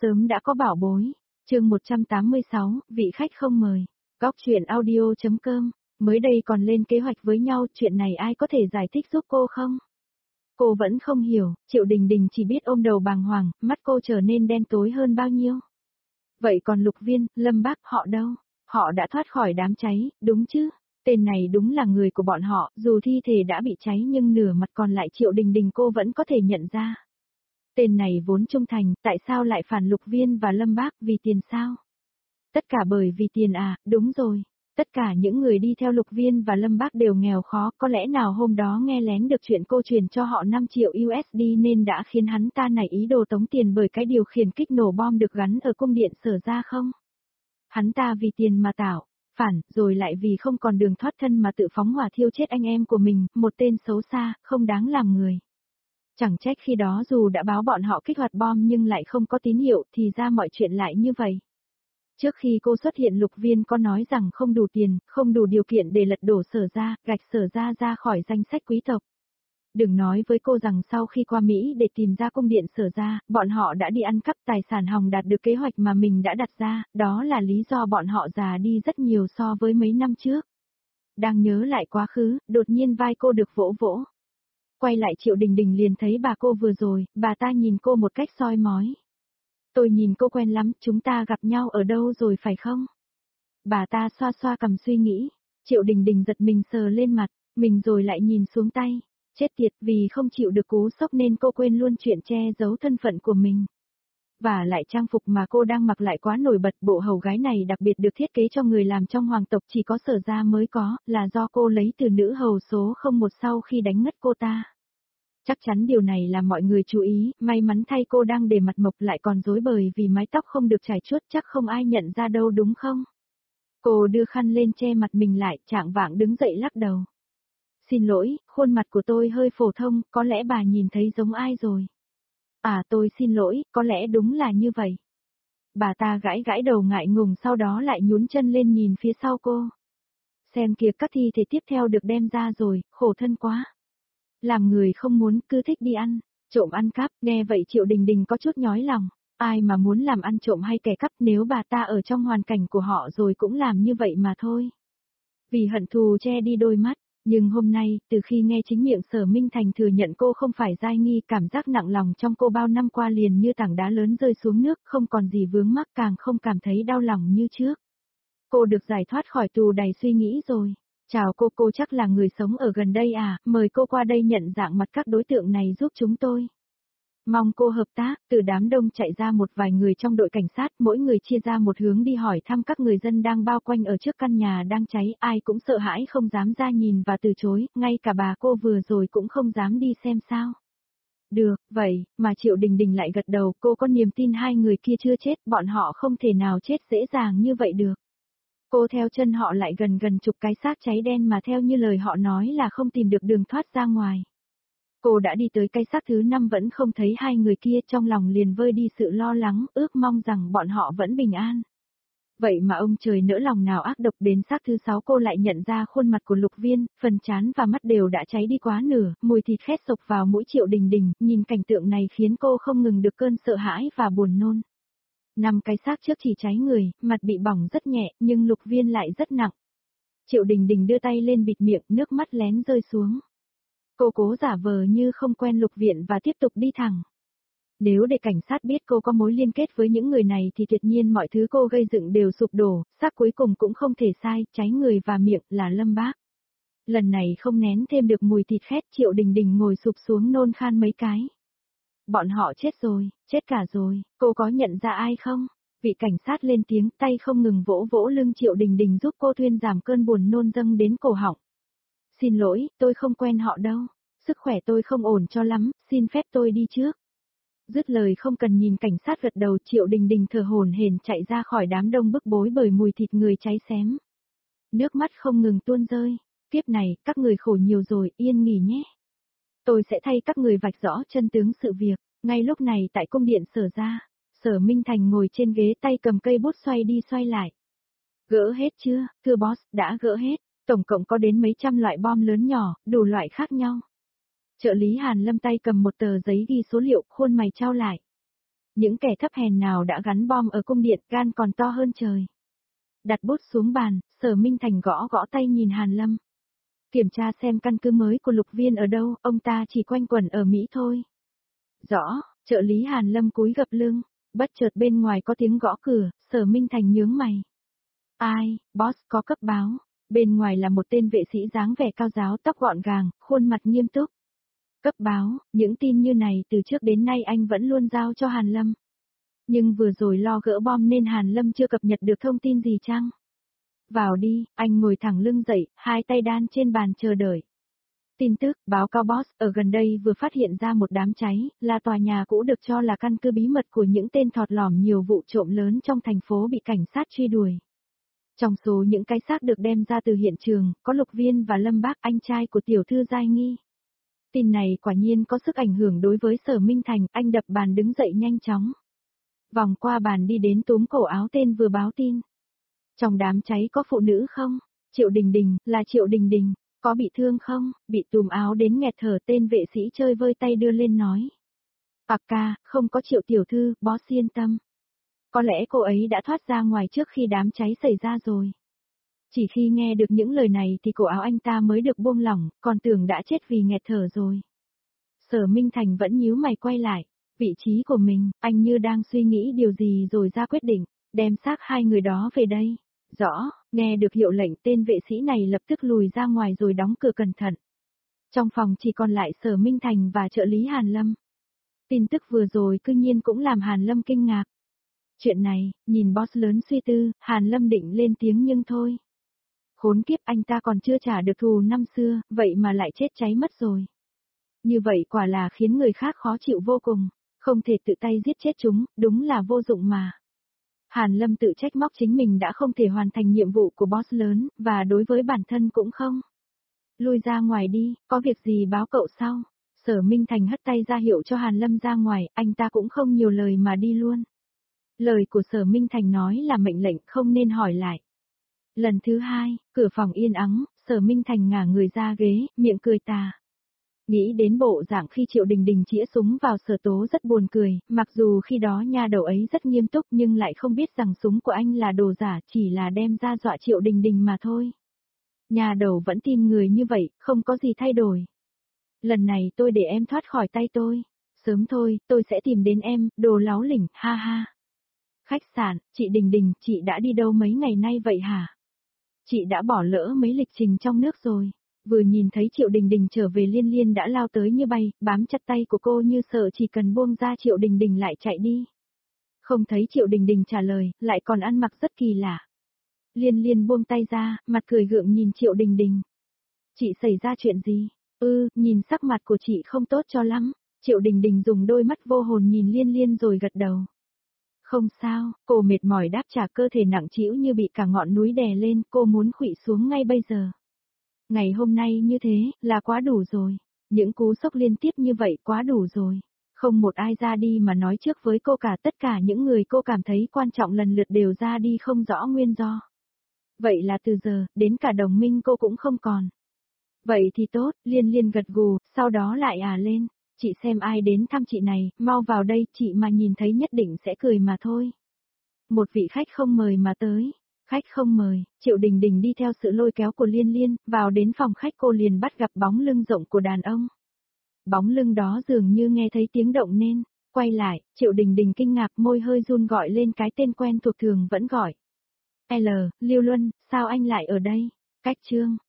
sớm đã có bảo bối. Chương 186, vị khách không mời. Góc truyện audio.com. Mới đây còn lên kế hoạch với nhau, chuyện này ai có thể giải thích giúp cô không? Cô vẫn không hiểu, Triệu Đình Đình chỉ biết ôm đầu bàng hoàng, mắt cô trở nên đen tối hơn bao nhiêu. Vậy còn Lục Viên, Lâm Bác họ đâu? Họ đã thoát khỏi đám cháy, đúng chứ? Tên này đúng là người của bọn họ, dù thi thể đã bị cháy nhưng nửa mặt còn lại Triệu Đình Đình cô vẫn có thể nhận ra. Tên này vốn trung thành, tại sao lại phản Lục Viên và Lâm Bác, vì tiền sao? Tất cả bởi vì tiền à, đúng rồi. Tất cả những người đi theo Lục Viên và Lâm Bác đều nghèo khó, có lẽ nào hôm đó nghe lén được chuyện cô truyền cho họ 5 triệu USD nên đã khiến hắn ta nảy ý đồ tống tiền bởi cái điều khiển kích nổ bom được gắn ở cung điện Sở ra không? Hắn ta vì tiền mà tạo, phản, rồi lại vì không còn đường thoát thân mà tự phóng hỏa thiêu chết anh em của mình, một tên xấu xa, không đáng làm người. Chẳng trách khi đó dù đã báo bọn họ kích hoạt bom nhưng lại không có tín hiệu thì ra mọi chuyện lại như vậy. Trước khi cô xuất hiện Lục Viên có nói rằng không đủ tiền, không đủ điều kiện để lật đổ Sở ra, gạch Sở ra khỏi danh sách quý tộc. Đừng nói với cô rằng sau khi qua Mỹ để tìm ra cung điện Sở ra, bọn họ đã đi ăn cắp tài sản hòng đạt được kế hoạch mà mình đã đặt ra, đó là lý do bọn họ già đi rất nhiều so với mấy năm trước. Đang nhớ lại quá khứ, đột nhiên vai cô được vỗ vỗ. Quay lại Triệu Đình Đình liền thấy bà cô vừa rồi, bà ta nhìn cô một cách soi mói. Tôi nhìn cô quen lắm, chúng ta gặp nhau ở đâu rồi phải không? Bà ta xoa xoa cằm suy nghĩ, Triệu Đình Đình giật mình sờ lên mặt, mình rồi lại nhìn xuống tay. Chết tiệt, vì không chịu được cú sốc nên cô quên luôn chuyện che giấu thân phận của mình. Và lại trang phục mà cô đang mặc lại quá nổi bật, bộ hầu gái này đặc biệt được thiết kế cho người làm trong hoàng tộc chỉ có Sở ra mới có, là do cô lấy từ nữ hầu số 01 sau khi đánh ngất cô ta. Chắc chắn điều này làm mọi người chú ý, may mắn thay cô đang để mặt mộc lại còn rối bời vì mái tóc không được chải chuốt, chắc không ai nhận ra đâu đúng không? Cô đưa khăn lên che mặt mình lại, trạng vạng đứng dậy lắc đầu. Xin lỗi, khuôn mặt của tôi hơi phổ thông, có lẽ bà nhìn thấy giống ai rồi. À tôi xin lỗi, có lẽ đúng là như vậy. Bà ta gãi gãi đầu ngại ngùng sau đó lại nhún chân lên nhìn phía sau cô. Xem kìa các thi thể tiếp theo được đem ra rồi, khổ thân quá. Làm người không muốn, cứ thích đi ăn, trộm ăn cắp, nghe vậy Triệu Đình Đình có chút nhói lòng. Ai mà muốn làm ăn trộm hay kẻ cắp nếu bà ta ở trong hoàn cảnh của họ rồi cũng làm như vậy mà thôi. Vì hận thù che đi đôi mắt, nhưng hôm nay, từ khi nghe chính miệng Sở Minh Thành thừa nhận cô không phải giai nghi, cảm giác nặng lòng trong cô bao năm qua liền như tảng đá lớn rơi xuống nước, không còn gì vướng mắc càng không cảm thấy đau lòng như trước. Cô được giải thoát khỏi tù đầy suy nghĩ rồi. Chào cô chắc là người sống ở gần đây à, mời cô qua đây nhận dạng mặt các đối tượng này giúp chúng tôi. Mong cô hợp tác, từ đám đông chạy ra một vài người trong đội cảnh sát, mỗi người chia ra một hướng đi hỏi thăm các người dân đang bao quanh ở trước căn nhà đang cháy, ai cũng sợ hãi không dám ra nhìn và từ chối, ngay cả bà cô vừa rồi cũng không dám đi xem sao. Được, vậy, mà Triệu Đình Đình lại gật đầu, cô có niềm tin hai người kia chưa chết, bọn họ không thể nào chết dễ dàng như vậy được. Cô theo chân họ lại gần chục cái xác cháy đen mà theo như lời họ nói là không tìm được đường thoát ra ngoài. Cô đã đi tới cái xác thứ 5 vẫn không thấy hai người kia, trong lòng liền vơi đi sự lo lắng, ước mong rằng bọn họ vẫn bình an. Vậy mà ông trời nỡ lòng nào ác độc, đến xác thứ 6 cô lại nhận ra khuôn mặt của Lục Viên, phần trán và mắt đều đã cháy đi quá nửa, mùi thịt khét sộc vào mũi Triệu Đình Đình, nhìn cảnh tượng này khiến cô không ngừng được cơn sợ hãi và buồn nôn. 5 cái xác trước chỉ cháy người, mặt bị bỏng rất nhẹ, nhưng Lục Viên lại rất nặng. Triệu Đình Đình đưa tay lên bịt miệng, nước mắt lén rơi xuống. Cô cố giả vờ như không quen Lục Viện và tiếp tục đi thẳng. Nếu để cảnh sát biết cô có mối liên kết với những người này thì tuyệt nhiên mọi thứ cô gây dựng đều sụp đổ, xác cuối cùng cũng không thể sai, cháy người và miệng là Lâm Bác. Lần này không nén thêm được mùi thịt khét, Triệu Đình Đình ngồi sụp xuống nôn khan mấy cái. Bọn họ chết rồi, chết cả rồi, cô có nhận ra ai không? Vị cảnh sát lên tiếng, tay không ngừng vỗ vỗ lưng Triệu Đình Đình giúp cô thuyên giảm cơn buồn nôn dâng đến cổ họng. Xin lỗi, tôi không quen họ đâu, sức khỏe tôi không ổn cho lắm, xin phép tôi đi trước. Dứt lời không cần nhìn cảnh sát gật đầu, Triệu Đình Đình thở hổn hển chạy ra khỏi đám đông bức bối bởi mùi thịt người cháy xém. Nước mắt không ngừng tuôn rơi, kiếp này, các người khổ nhiều rồi, yên nghỉ nhé. Tôi sẽ thay các người vạch rõ chân tướng sự việc. Ngay lúc này tại cung điện Sở ra, Sở Minh Thành ngồi trên ghế tay cầm cây bút xoay đi xoay lại. Gỡ hết chưa, thưa boss, đã gỡ hết, tổng cộng có đến mấy trăm loại bom lớn nhỏ, đủ loại khác nhau. Trợ lý Hàn Lâm tay cầm một tờ giấy ghi số liệu, khuôn mày trao lại. Những kẻ thấp hèn nào đã gắn bom ở cung điện, gan còn to hơn trời. Đặt bút xuống bàn, Sở Minh Thành gõ gõ tay nhìn Hàn Lâm. Kiểm tra xem căn cứ mới của Lục Viên ở đâu, ông ta chỉ quanh quẩn ở Mỹ thôi. Rõ, trợ lý Hàn Lâm cúi gập lưng, bất chợt bên ngoài có tiếng gõ cửa, Sở Minh Thành nhướng mày. Ai, boss có cấp báo. Bên ngoài là một tên vệ sĩ dáng vẻ cao giáo, tóc gọn gàng, khuôn mặt nghiêm túc. Cấp báo, những tin như này từ trước đến nay anh vẫn luôn giao cho Hàn Lâm. Nhưng vừa rồi lo gỡ bom nên Hàn Lâm chưa cập nhật được thông tin gì chăng? Vào đi, anh ngồi thẳng lưng dậy, hai tay đan trên bàn chờ đợi. Tin tức, báo cáo boss, ở gần đây vừa phát hiện ra một đám cháy, là tòa nhà cũ được cho là căn cứ bí mật của những tên thọt lỏm nhiều vụ trộm lớn trong thành phố bị cảnh sát truy đuổi. Trong số những cái xác được đem ra từ hiện trường, có Lục Viên và Lâm Bác, anh trai của tiểu thư Giai Nghi. Tin này quả nhiên có sức ảnh hưởng đối với Sở Minh Thành, anh đập bàn đứng dậy nhanh chóng. Vòng qua bàn đi đến túm cổ áo tên vừa báo tin. Trong đám cháy có phụ nữ không? Triệu Đình Đình, là Triệu Đình Đình. Có bị thương không? Bị túm áo đến nghẹt thở, tên vệ sĩ chơi vơi tay đưa lên nói. Ca, không có Triệu tiểu thư, boss yên tâm. Có lẽ cô ấy đã thoát ra ngoài trước khi đám cháy xảy ra rồi. Chỉ khi nghe được những lời này thì cổ áo anh ta mới được buông lỏng, còn tưởng đã chết vì nghẹt thở rồi. Sở Minh Thành vẫn nhíu mày quay lại. Vị trí của mình, anh như đang suy nghĩ điều gì rồi ra quyết định, đem xác hai người đó về đây. Rõ, nghe được hiệu lệnh, tên vệ sĩ này lập tức lùi ra ngoài rồi đóng cửa cẩn thận. Trong phòng chỉ còn lại Sở Minh Thành và trợ lý Hàn Lâm. Tin tức vừa rồi cư nhiên cũng làm Hàn Lâm kinh ngạc. Chuyện này, nhìn boss lớn suy tư, Hàn Lâm định lên tiếng nhưng thôi. Khốn kiếp, anh ta còn chưa trả được thù năm xưa, vậy mà lại chết cháy mất rồi. Như vậy quả là khiến người khác khó chịu vô cùng, không thể tự tay giết chết chúng, đúng là vô dụng mà. Hàn Lâm tự trách móc chính mình đã không thể hoàn thành nhiệm vụ của boss lớn, và đối với bản thân cũng không. Lui ra ngoài đi, có việc gì báo cậu sau. Sở Minh Thành hất tay ra hiệu cho Hàn Lâm ra ngoài, anh ta cũng không nhiều lời mà đi luôn. Lời của Sở Minh Thành nói là mệnh lệnh, không nên hỏi lại. Lần thứ hai, cửa phòng yên ắng, Sở Minh Thành ngả người ra ghế, miệng cười tà. Nghĩ đến bộ dạng khi Triệu Đình Đình chĩa súng vào Sở Tố rất buồn cười, mặc dù khi đó nha đầu ấy rất nghiêm túc nhưng lại không biết rằng súng của anh là đồ giả, chỉ là đem ra dọa Triệu Đình Đình mà thôi. Nhà đầu vẫn tin người như vậy, không có gì thay đổi. Lần này tôi để em thoát khỏi tay tôi. Sớm thôi, tôi sẽ tìm đến em, đồ láo lỉnh, ha ha. Khách sạn, chị Đình Đình, chị đã đi đâu mấy ngày nay vậy hả? Chị đã bỏ lỡ mấy lịch trình trong nước rồi. Vừa nhìn thấy Triệu Đình Đình trở về Liên Liên đã lao tới như bay, bám chặt tay của cô như sợ chỉ cần buông ra Triệu Đình Đình lại chạy đi. Không thấy Triệu Đình Đình trả lời, lại còn ăn mặc rất kỳ lạ. Liên Liên buông tay ra, mặt cười gượng nhìn Triệu Đình Đình. Chị xảy ra chuyện gì? Nhìn sắc mặt của chị không tốt cho lắm. Triệu Đình Đình dùng đôi mắt vô hồn nhìn Liên Liên rồi gật đầu. Không sao, cô mệt mỏi đáp trả, cơ thể nặng trĩu như bị cả ngọn núi đè lên, cô muốn khuỵu xuống ngay bây giờ. Ngày hôm nay như thế, là quá đủ rồi. Những cú sốc liên tiếp như vậy quá đủ rồi. Không một ai ra đi mà nói trước với cô cả, tất cả những người cô cảm thấy quan trọng lần lượt đều ra đi không rõ nguyên do. Vậy là từ giờ, đến cả đồng minh cô cũng không còn. Vậy thì tốt, Liên Liên gật gù, sau đó lại lên. Chị xem ai đến thăm chị này, mau vào đây, chị mà nhìn thấy nhất định sẽ cười mà thôi. Một vị khách không mời mà tới. Khách không mời, Triệu Đình Đình đi theo sự lôi kéo của Liên Liên, vào đến phòng khách cô liền bắt gặp bóng lưng rộng của đàn ông. Bóng lưng đó dường như nghe thấy tiếng động nên, quay lại, Triệu Đình Đình kinh ngạc, môi hơi run gọi lên cái tên quen thuộc thường vẫn gọi. Lưu Luân, sao anh lại ở đây? Cách Trương,